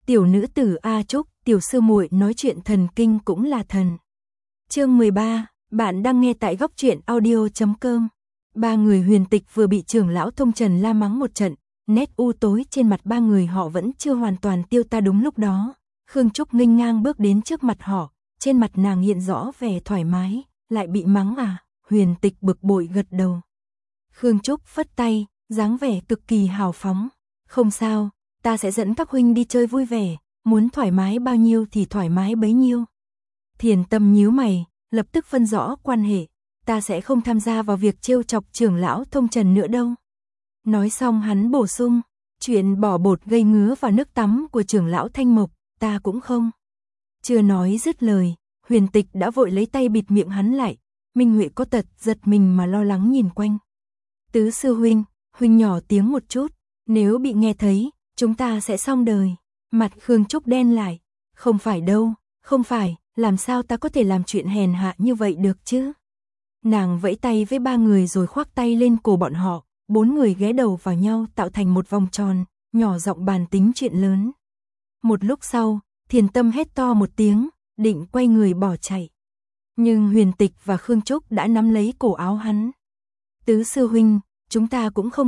Tiểu nữ tử A Trúc, tiểu sư muội nói chuyện thần kinh cũng là thần. Chương 13, bạn đang nghe tại góc truyện audio.com. Ba người Huyền Tịch vừa bị trưởng lão Thông Trần la mắng một trận, nét u tối trên mặt ba người họ vẫn chưa hoàn toàn tiêu ta. Đúng lúc đó, Khương Trúc nghênh ngang bước đến trước mặt họ, trên mặt nàng hiện rõ vẻ thoải mái, lại bị mắng à? Huyền Tịch bực bội gật đầu. Khương Trúc phất tay, dáng vẻ cực kỳ hào phóng. Không sao, ta sẽ dẫn các huynh đi chơi vui vẻ, muốn thoải mái bao nhiêu thì thoải mái bấy nhiêu. Thiền Tâm nhíu mày, lập tức phân rõ quan hệ, ta sẽ không tham gia vào việc trêu chọc trưởng lão Thông Trần nữa đâu. Nói xong hắn bổ sung, chuyện bỏ bột gây ngứa vào nước tắm của trưởng lão Thanh Mộc, ta cũng không. Chưa nói dứt lời, Huyền Tịch đã vội lấy tay bịt miệng hắn lại. Minh Huệ có tật giật mình mà lo lắng nhìn quanh. Tứ sư huynh, huynh nhỏ tiếng một chút, nếu bị nghe thấy, chúng ta sẽ xong đời. Mặt Khương Trúc đen lại, không phải đâu, không phải, làm sao ta có thể làm chuyện hèn hạ như vậy được chứ? Nàng vẫy tay với ba người rồi khoác tay lên cổ bọn họ, bốn người ghé đầu vào nhau tạo thành một vòng tròn, nhỏ giọng bàn tính chuyện lớn. Một lúc sau, Thiền Tâm hét to một tiếng, định quay người bỏ chạy. Nhưng Huyền Tịch và Khương Trúc đã nắm lấy cổ áo hắn. Tứ sư huynh, chúng ta cũng không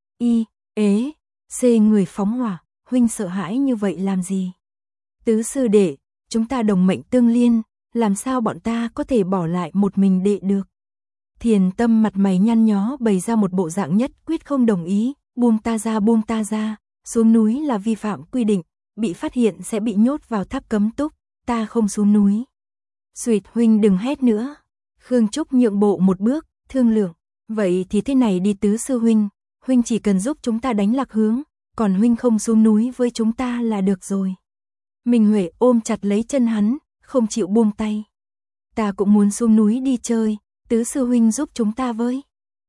người phóng hỏa, huynh sợ hãi như vậy làm gì? Tứ sư đệ, chúng ta đồng mệnh tương liên, làm sao bọn ta có thể bỏ lại một mình đệ được? Thiền Tâm mặt mày nhăn nhó bày ra một bộ dạng nhất quyết không đồng ý, buông ta ra, xuống núi là vi phạm quy định, bị phát hiện sẽ bị nhốt vào tháp cấm túc, ta không xuống núi. Xuyệt huynh đừng hét nữa. Khương Trúc nhượng bộ một bước, thương lượng, vậy thì thế này đi tứ sư huynh, huynh chỉ cần giúp chúng ta đánh lạc hướng, còn huynh không xuống núi với chúng ta là được rồi. Minh Huệ ôm chặt lấy chân hắn, không chịu buông tay. Ta cũng muốn xuống núi đi chơi, tứ sư huynh giúp chúng ta với.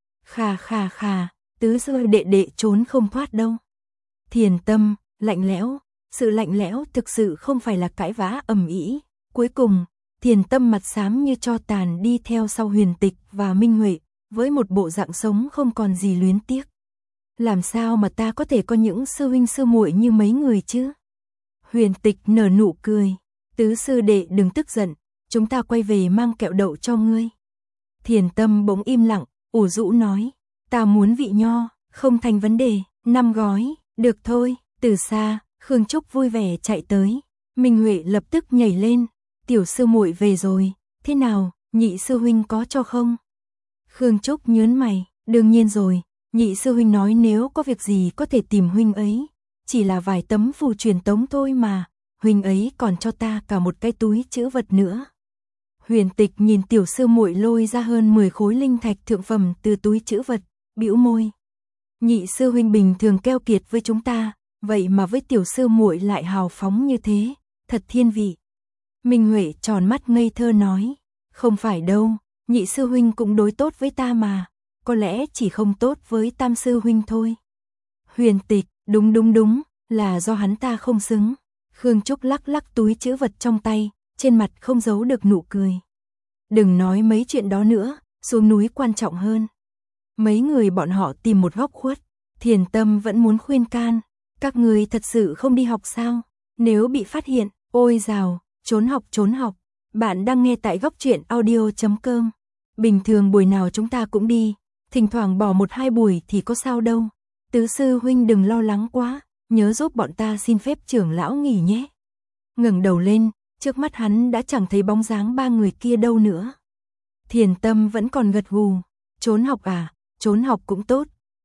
Khà, tứ sư đệ trốn không thoát đâu. Thiền Tâm, lạnh lẽo, sự lạnh lẽo thực sự không phải là cãi vã ầm ĩ. Cuối cùng, Thiền Tâm mặt xám như tro tàn đi theo sau Huyền Tịch và Minh Huệ, với một bộ dạng sống không còn gì luyến tiếc. Làm sao mà ta có thể có những sư huynh sư muội như mấy người chứ? Huyền Tịch nở nụ cười, tứ sư đệ đừng tức giận, chúng ta quay về mang kẹo đậu cho ngươi. Thiền Tâm bỗng im lặng, ủ rũ nói, ta muốn vị nho, không thành vấn đề, 5 gói, được thôi. Từ xa, Khương Trúc vui vẻ chạy tới, Minh Huệ lập tức nhảy lên, tiểu sư muội về rồi, thế nào, nhị sư huynh có cho không? Khương Trúc nhớn mày, đương nhiên rồi, nhị sư huynh nói nếu có việc gì có thể tìm huynh ấy, chỉ là vài tấm phù truyền tống thôi mà, huynh ấy còn cho ta cả một cái túi trữ vật nữa. Huyền Tịch nhìn tiểu sư muội lôi ra hơn 10 khối linh thạch thượng phẩm từ túi trữ vật, bĩu môi. Nhị sư huynh bình thường keo kiệt với chúng ta, vậy mà với tiểu sư muội lại hào phóng như thế, thật thiên vị. Minh Huệ tròn mắt ngây thơ nói, không phải đâu, nhị sư huynh cũng đối tốt với ta mà, có lẽ chỉ không tốt với tam sư huynh thôi. Huyền Tịch, đúng, là do hắn ta không xứng. Khương Trúc lắc túi trữ vật trong tay, trên mặt không giấu được nụ cười. Đừng nói mấy chuyện đó nữa, xuống núi quan trọng hơn. Mấy người bọn họ tìm một góc khuất, Thiền Tâm vẫn muốn khuyên can, các người thật sự không đi học sao? Nếu bị phát hiện, ôi dào, trốn học. Bạn đang nghe tại góc truyện audio.com. Bình thường buổi nào chúng ta cũng đi, thỉnh thoảng bỏ 1-2 buổi thì có sao đâu. Tứ sư huynh đừng lo lắng quá, nhớ giúp bọn ta xin phép trưởng lão nghỉ nhé. Ngẩng đầu lên, trước mắt hắn đã chẳng thấy bóng dáng ba người kia đâu nữa. Thiền Tâm vẫn còn gật gù, trốn học à, trốn học cũng tốt,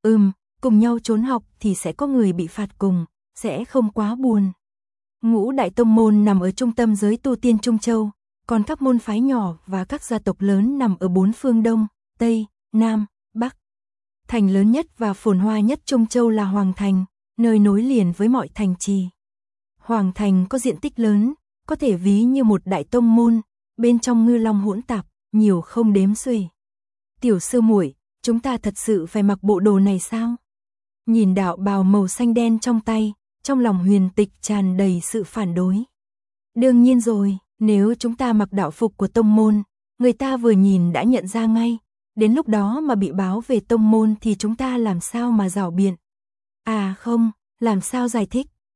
cùng nhau trốn học thì sẽ có người bị phạt cùng, sẽ không quá buồn. Ngũ đại tông môn nằm ở trung tâm giới tu tiên Trung Châu, còn các môn phái nhỏ và các gia tộc lớn nằm ở 4 phương Đông, Tây, Nam, Bắc. Thành lớn nhất và phồn hoa nhất Trung Châu là Hoàng Thành, nơi nối liền với mọi thành trì. Hoàng Thành có diện tích lớn, có thể ví như một đại tông môn, bên trong ngư long hỗn tạp, nhiều không đếm xuể. Tiểu sư muội, chúng ta thật sự phải mặc bộ đồ này sao? Nhìn đạo bào màu xanh đen trong tay, trong lòng Huyền Tịch tràn đầy sự phản đối. Đương nhiên rồi, nếu chúng ta mặc đạo phục của tông môn, người ta vừa nhìn đã nhận ra ngay, đến lúc đó mà bị báo về tông môn thì chúng ta làm sao mà rảo biện? À không, làm sao giải thích?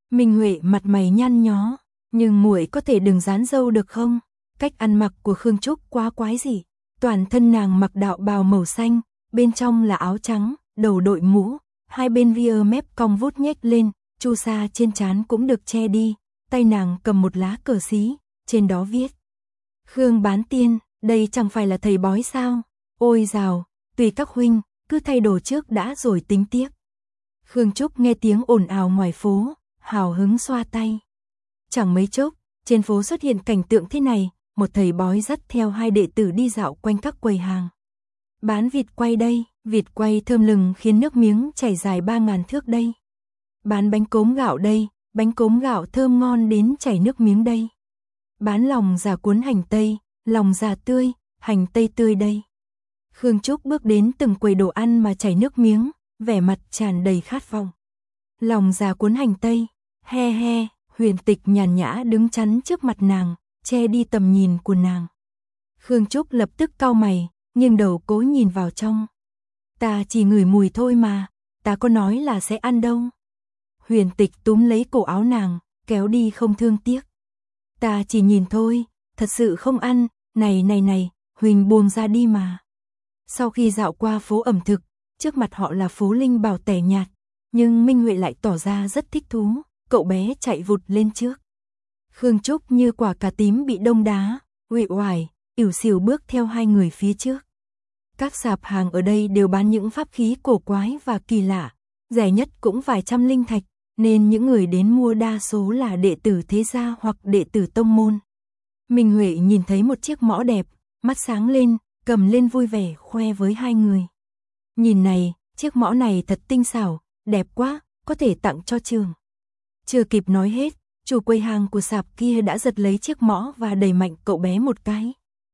Minh Huệ mặt mày nhăn nhó, nhưng muội có thể đừng dán dâu được không? Cách ăn mặc của Khương Trúc quá quái dị. Toàn thân nàng mặc đạo bào màu xanh, bên trong là áo trắng, đầu đội mũ, hai bên ria mép cong vút nhếch lên, chu sa trên trán cũng được che đi, tay nàng cầm một lá cờ xí, trên đó viết: Khương Bán Tiên, đây chẳng phải là thầy bói sao? Ôi dào, tùy các huynh, cứ thay đồ trước đã rồi tính tiếp. Khương Trúc nghe tiếng ồn ào ngoài phố, hào hứng xoa tay. Chẳng mấy chốc, trên phố xuất hiện cảnh tượng thế này, một thầy bói dắt theo hai đệ tử đi dạo quanh các quầy hàng. Bán vịt quay đây, vịt quay thơm lừng khiến nước miếng chảy dài 3.000 thước đây. Bán bánh cốm gạo đây, bánh cốm gạo thơm ngon đến chảy nước miếng đây. Bán lòng già cuốn hành tây, lòng già tươi, hành tây tươi đây. Khương Trúc bước đến từng quầy đồ ăn mà chảy nước miếng, vẻ mặt tràn đầy khát vọng. Lòng già cuốn hành tây, he he, Huyền Tịch nhàn nhã đứng chắn trước mặt nàng, che đi tầm nhìn của nàng. Khương Trúc lập tức cau mày, nghiêng đầu cố nhìn vào trong. Ta chỉ ngửi mùi thôi mà, ta có nói là sẽ ăn đâu. Huyền Tịch túm lấy cổ áo nàng, kéo đi không thương tiếc. Ta chỉ nhìn thôi, thật sự không ăn, này, Huỳnh buông ra đi mà. Sau khi dạo qua phố ẩm thực, trước mặt họ là phố Linh Bảo tẻ nhạt, nhưng Minh Huệ lại tỏ ra rất thích thú, cậu bé chạy vụt lên trước. Khương Trúc như quả cà tím bị đông đá, uể oải, ỉu xìu bước theo hai người phía trước. Các sạp hàng ở đây đều bán những pháp khí cổ quái và kỳ lạ, rẻ nhất cũng vài trăm linh thạch, nên những người đến mua đa số là đệ tử thế gia hoặc đệ tử tông môn. Minh Huệ nhìn thấy một chiếc mõ đẹp, mắt sáng lên, cầm lên vui vẻ khoe với hai người. Nhìn này, chiếc mõ này thật tinh xảo, đẹp quá, có thể tặng cho trường. Chưa kịp nói hết, chủ quầy hàng của sạp kia đã giật lấy chiếc mõ và đẩy mạnh cậu bé một cái.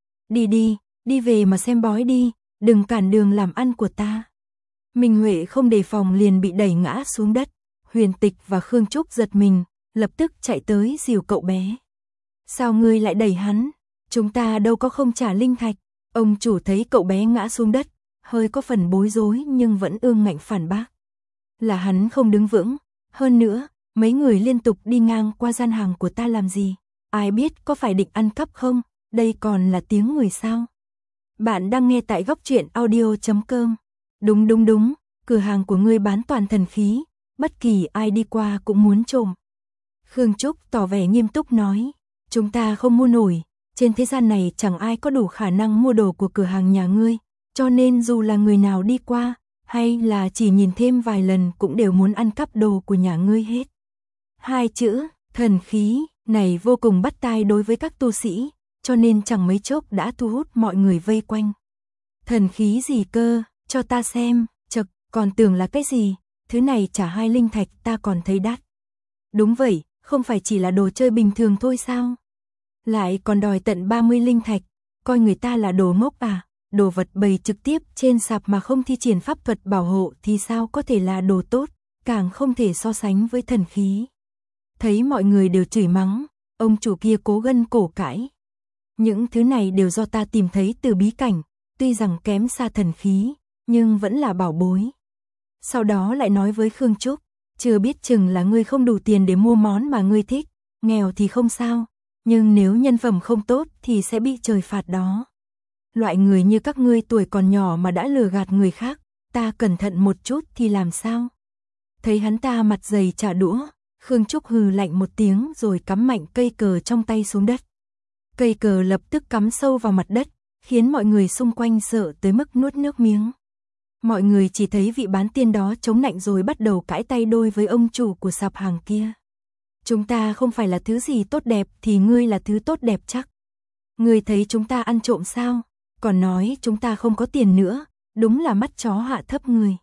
Đi về mà xem bói đi, đừng cản đường làm ăn của ta. Minh Huệ không đề phòng liền bị đẩy ngã xuống đất. Huyền Tịch và Khương Trúc giật mình, lập tức chạy tới dìu cậu bé. Sao ngươi lại đẩy hắn? Chúng ta đâu có không trả linh thạch. Ông chủ thấy cậu bé ngã xuống đất, hơi có phần bối rối nhưng vẫn ương ngạnh phản bác. Là hắn không đứng vững, hơn nữa, mấy người liên tục đi ngang qua gian hàng của ta làm gì? Ai biết có phải định ăn cắp không? Đây còn là tiếng người sao? Bạn đang nghe tại góc truyện audio.com. Đúng, cửa hàng của ngươi bán toàn thần khí, bất kỳ ai đi qua cũng muốn trộm. Khương Trúc tỏ vẻ nghiêm túc nói, chúng ta không mua nổi, trên thế gian này chẳng ai có đủ khả năng mua đồ của cửa hàng nhà ngươi, cho nên dù là người nào đi qua, hay là chỉ nhìn thêm vài lần cũng đều muốn ăn cắp đồ của nhà ngươi hết. Hai chữ, thần khí, này vô cùng bắt tai đối với các tu sĩ, cho nên chẳng mấy chốc đã thu hút mọi người vây quanh. Thần khí gì cơ, cho ta xem, chậc, còn tưởng là cái gì, thứ này trả 2 linh thạch ta còn thấy đắt. Đúng vậy, không phải chỉ là đồ chơi bình thường thôi sao? Lại còn đòi tận 30 linh thạch, coi người ta là đồ ngốc à, đồ vật bày trực tiếp trên sạp mà không thi triển pháp thuật bảo hộ thì sao có thể là đồ tốt, càng không thể so sánh với thần khí. Thấy mọi người đều chửi mắng, ông chủ kia cố gân cổ cãi. Những thứ này đều do ta tìm thấy từ bí cảnh, tuy rằng kém xa thần khí, nhưng vẫn là bảo bối. Sau đó lại nói với Khương Trúc, chưa biết chừng là ngươi không đủ tiền để mua món mà ngươi thích, nghèo thì không sao, nhưng nếu nhân phẩm không tốt thì sẽ bị trời phạt đó. Loại người như các ngươi tuổi còn nhỏ mà đã lừa gạt người khác, ta cẩn thận một chút thì làm sao? Thấy hắn ta mặt dày trả đũa, Khương Trúc hừ lạnh một tiếng rồi cắm mạnh cây cờ trong tay xuống đất. Cây cờ lập tức cắm sâu vào mặt đất, khiến mọi người xung quanh sợ tới mức nuốt nước miếng. Mọi người chỉ thấy vị bán tiên đó chống nạnh rồi bắt đầu cãi tay đôi với ông chủ của sạp hàng kia. Chúng ta không phải là thứ gì tốt đẹp thì ngươi là thứ tốt đẹp chắc. Ngươi thấy chúng ta ăn trộm sao? Còn nói chúng ta không có tiền nữa, đúng là mắt chó hạ thấp người.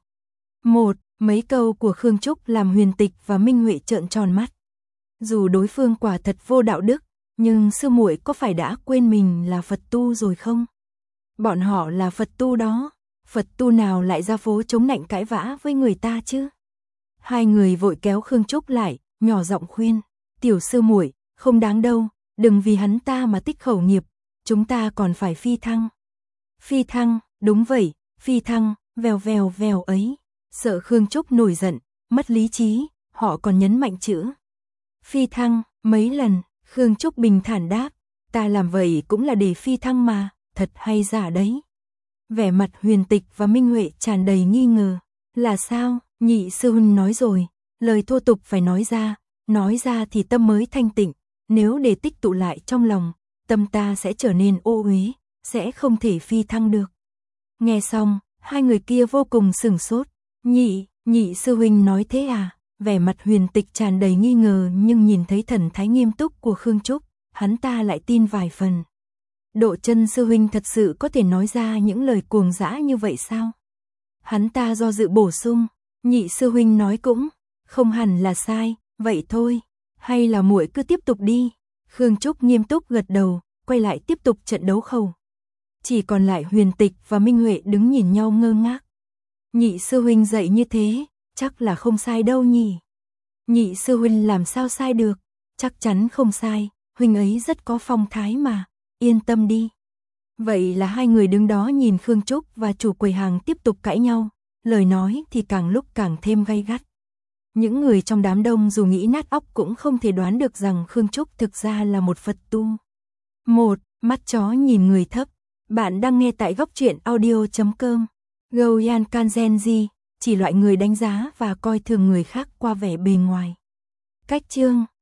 Mấy câu của Khương Trúc làm Huyền Tịch và Minh Huệ trợn tròn mắt. Dù đối phương quả thật vô đạo đức, nhưng sư muội có phải đã quên mình là Phật tu rồi không? Bọn họ là Phật tu đó, Phật tu nào lại ra phố chống nạnh cãi vã với người ta chứ? Hai người vội kéo Khương Trúc lại, nhỏ giọng khuyên, tiểu sư muội, không đáng đâu, đừng vì hắn ta mà tích khẩu nghiệp, chúng ta còn phải phi thăng. Phi thăng, đúng vậy, phi thăng, vèo vèo ấy. Sợ Khương Trúc nổi giận, mất lý trí, họ còn nhấn mạnh chữ Phi thăng, mấy lần, Khương Trúc bình thản đáp, ta làm vậy cũng là để phi thăng mà, thật hay giả đấy. Vẻ mặt Huyền Tịch và Minh Huệ tràn đầy nghi ngờ, là sao, nhị sư huynh nói rồi, lời thô tục phải nói ra thì tâm mới thanh tịnh, nếu để tích tụ lại trong lòng, tâm ta sẽ trở nên ô uế, sẽ không thể phi thăng được. Nghe xong, hai người kia vô cùng sửng sốt, nhị sư huynh nói thế à? Vẻ mặt Huyền Tịch tràn đầy nghi ngờ nhưng nhìn thấy thần thái nghiêm túc của Khương Trúc, hắn ta lại tin vài phần. Độ Chân sư huynh thật sự có thể nói ra những lời cuồng dã như vậy sao? Hắn ta do dự bổ sung, nhị sư huynh nói cũng không hẳn là sai, vậy thôi, hay là muội cứ tiếp tục đi. Khương Trúc nghiêm túc gật đầu, quay lại tiếp tục trận đấu khẩu. Chỉ còn lại Huyền Tịch và Minh Huệ đứng nhìn nhau ngơ ngác. Nhị sư huynh dạy như thế, chắc là không sai đâu nhỉ. Nhị sư huynh làm sao sai được, chắc chắn không sai, huynh ấy rất có phong thái mà, yên tâm đi. Vậy là hai người đứng đó nhìn Khương Trúc và chủ quầy hàng tiếp tục cãi nhau, lời nói thì càng lúc càng thêm gay gắt. Những người trong đám đông dù nghĩ nát óc cũng không thể đoán được rằng Khương Trúc thực ra là một Phật tu. Mắt chó nhìn người thấp. Bạn đang nghe tại góc truyện audio.com. Goyan Kanzenji, chỉ loại người đánh giá và coi thường người khác qua vẻ bề ngoài. Cách chương